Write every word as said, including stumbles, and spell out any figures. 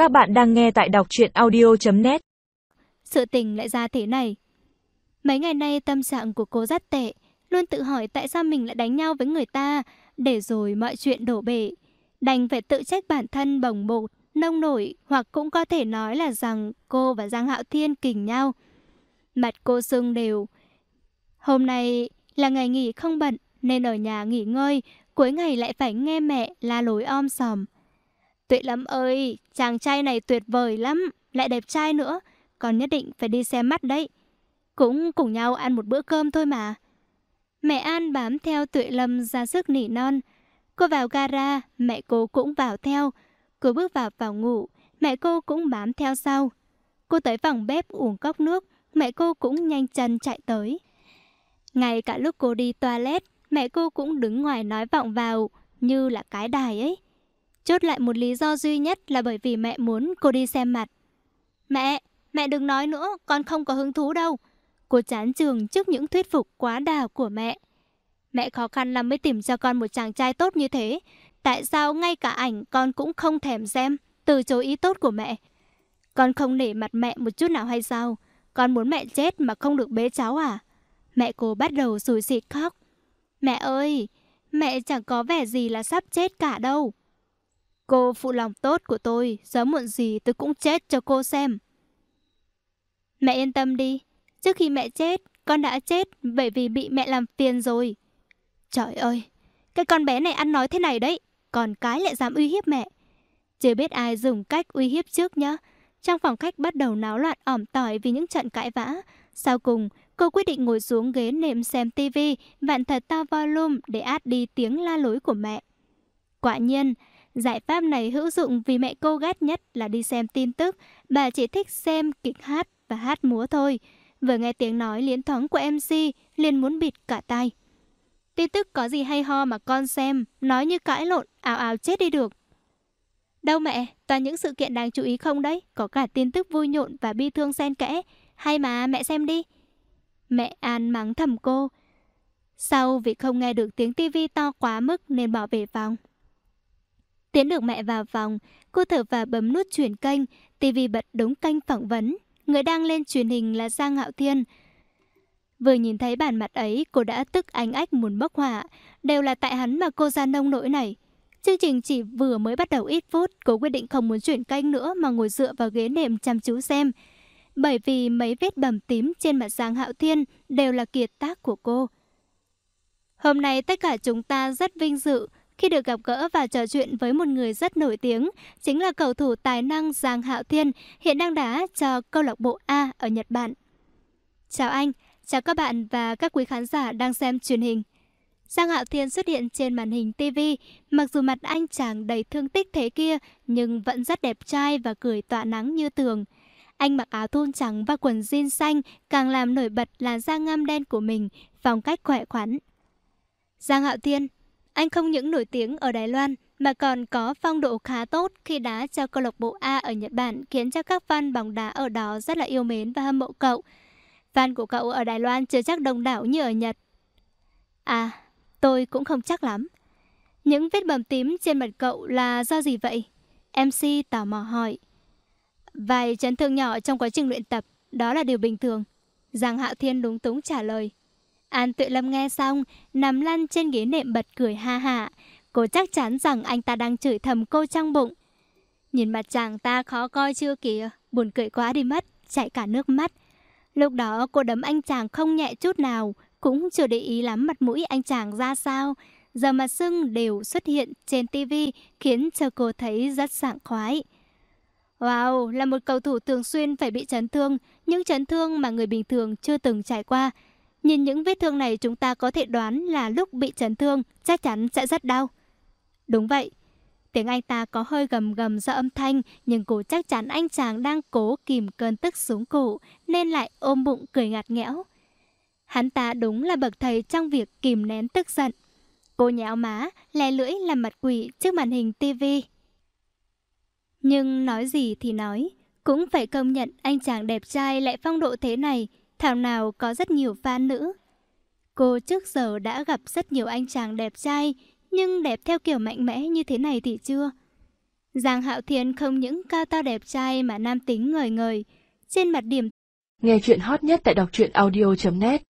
Các bạn đang nghe tại đọc truyện audio chấm net. Sự tình lại ra thế này. Mấy ngày nay tâm trạng của cô rất tệ, luôn tự hỏi tại sao mình lại đánh nhau với người ta, để rồi mọi chuyện đổ bể. Đành phải tự trách bản thân bồng bột, nông nổi, hoặc cũng có thể nói là rằng cô và Giang Hạo Thiên kình nhau. Mặt cô sưng đều. Hôm nay là ngày nghỉ không bận nên ở nhà nghỉ ngơi, cuối ngày lại phải nghe mẹ la lối om sòm. Tuệ Lâm ơi, chàng trai này tuyệt vời lắm, lại đẹp trai nữa, con nhất định phải đi xem mắt đấy. Cũng cùng nhau ăn một bữa cơm thôi mà. Mẹ An bám theo Tuệ Lâm ra sức nỉ non. Cô vào gara, mẹ cô cũng vào theo. Cô bước vào phòng ngủ, mẹ cô cũng bám theo sau. Cô tới phòng bếp uống cốc nước, mẹ cô cũng nhanh chân chạy tới. Ngay cả lúc cô đi toilet, mẹ cô cũng đứng ngoài nói vọng vào, như là cái đài ấy. Chốt lại một lý do duy nhất là bởi vì mẹ muốn cô đi xem mặt. Mẹ, mẹ đừng nói nữa, con không có hứng thú đâu. Cô chán chường trước những thuyết phục quá đà của mẹ. Mẹ khó khăn lắm mới tìm cho con một chàng trai tốt như thế. Tại sao ngay cả ảnh con cũng không thèm xem, từ chối ý tốt của mẹ? Con không nể mặt mẹ một chút nào hay sao? Con muốn mẹ chết mà không được bế cháu à? Mẹ cô bắt đầu sùi xịt khóc. Mẹ ơi, mẹ chẳng có vẻ gì là sắp chết cả đâu. Cô phụ lòng tốt của tôi, sớm muộn gì tôi cũng chết cho cô xem. Mẹ yên tâm đi, trước khi mẹ chết, con đã chết bởi vì bị mẹ làm phiền rồi. Trời ơi, cái con bé này ăn nói thế này đấy, còn cái lại dám uy hiếp mẹ. Chưa biết ai dùng cách uy hiếp trước nhá. Trong phòng khách bắt đầu náo loạn ỏm tỏi vì những trận cãi vã. Sau cùng, cô quyết định ngồi xuống ghế nệm xem tivi, vặn thật to volume để át đi tiếng la lối của mẹ. Quả nhiên, giải pháp này hữu dụng vì mẹ cô ghét nhất là đi xem tin tức. Bà chỉ thích xem kịch hát và hát múa thôi. Vừa nghe tiếng nói liến thoáng của em xê, liền muốn bịt cả tai. Tin tức có gì hay ho mà con xem, nói như cãi lộn, ào ào chết đi được. Đâu mẹ, toàn những sự kiện đáng chú ý không đấy, có cả tin tức vui nhộn và bi thương xen kẽ. Hay mà, mẹ xem đi. Mẹ An mắng thầm cô. Sau vì không nghe được tiếng tivi to quá mức nên bỏ về phòng. Tiến được mẹ vào phòng, cô thở và bấm nút chuyển kênh. Tivi bật đúng kênh phỏng vấn. Người đang lên truyền hình là Giang Hạo Thiên. Vừa nhìn thấy bản mặt ấy, cô đã tức ánh ách muốn bốc hỏa. Đều là tại hắn mà cô ra nông nỗi này. Chương trình chỉ vừa mới bắt đầu ít phút, cô quyết định không muốn chuyển kênh nữa mà ngồi dựa vào ghế nệm chăm chú xem. Bởi vì mấy vết bầm tím trên mặt Giang Hạo Thiên đều là kiệt tác của cô. Hôm nay tất cả chúng ta rất vinh dự khi được gặp gỡ và trò chuyện với một người rất nổi tiếng, chính là cầu thủ tài năng Giang Hạo Thiên, hiện đang đá cho câu lạc bộ A ở Nhật Bản. Chào anh, chào các bạn và các quý khán giả đang xem truyền hình. Giang Hạo Thiên xuất hiện trên màn hình tivi, mặc dù mặt anh chàng đầy thương tích thế kia, nhưng vẫn rất đẹp trai và cười tỏa nắng như tường. Anh mặc áo thun trắng và quần jean xanh, càng làm nổi bật làn da ngăm đen của mình, phong cách khỏe khoắn. Giang Hạo Thiên, anh không những nổi tiếng ở Đài Loan mà còn có phong độ khá tốt khi đá cho câu lạc bộ A ở Nhật Bản, khiến cho các fan bóng đá ở đó rất là yêu mến và hâm mộ cậu. Fan của cậu ở Đài Loan chưa chắc đông đảo như ở Nhật. À, tôi cũng không chắc lắm. Những vết bầm tím trên mặt cậu là do gì vậy? em xê tò mò hỏi. Vài chấn thương nhỏ trong quá trình luyện tập, đó là điều bình thường. Giang Hạo Thiên lúng túng trả lời. An Tuệ Lâm nghe xong, nằm lăn trên ghế nệm bật cười ha hả. Cô chắc chắn rằng anh ta đang chửi thầm cô trong bụng. Nhìn mặt chàng ta khó coi chưa kìa, buồn cười quá đi mất, chảy cả nước mắt. Lúc đó cô đấm anh chàng không nhẹ chút nào, cũng chưa để ý lắm mặt mũi anh chàng ra sao. Giờ mặt sưng đều xuất hiện trên tivi khiến cho cô thấy rất sảng khoái. Wow, là một cầu thủ thường xuyên phải bị chấn thương, những chấn thương mà người bình thường chưa từng trải qua. Nhìn những vết thương này chúng ta có thể đoán là lúc bị chấn thương chắc chắn sẽ rất đau. Đúng vậy. Tiếng anh ta có hơi gầm gầm do âm thanh, nhưng cô chắc chắn anh chàng đang cố kìm cơn tức xuống cổ nên lại ôm bụng cười ngặt nghẽo. Hắn ta đúng là bậc thầy trong việc kìm nén tức giận. Cô nhéo má, lè lưỡi làm mặt quỷ trước màn hình tivi. Nhưng nói gì thì nói, cũng phải công nhận anh chàng đẹp trai lại phong độ thế này, thảo nào có rất nhiều fan nữ. Cô trước giờ đã gặp rất nhiều anh chàng đẹp trai, nhưng đẹp theo kiểu mạnh mẽ như thế này thì chưa. Giang Hạo Thiên không những cao to đẹp trai mà nam tính ngời ngời. Trên mặt điểm Nghe chuyện hot nhất tại đọc truyện audio chấm net.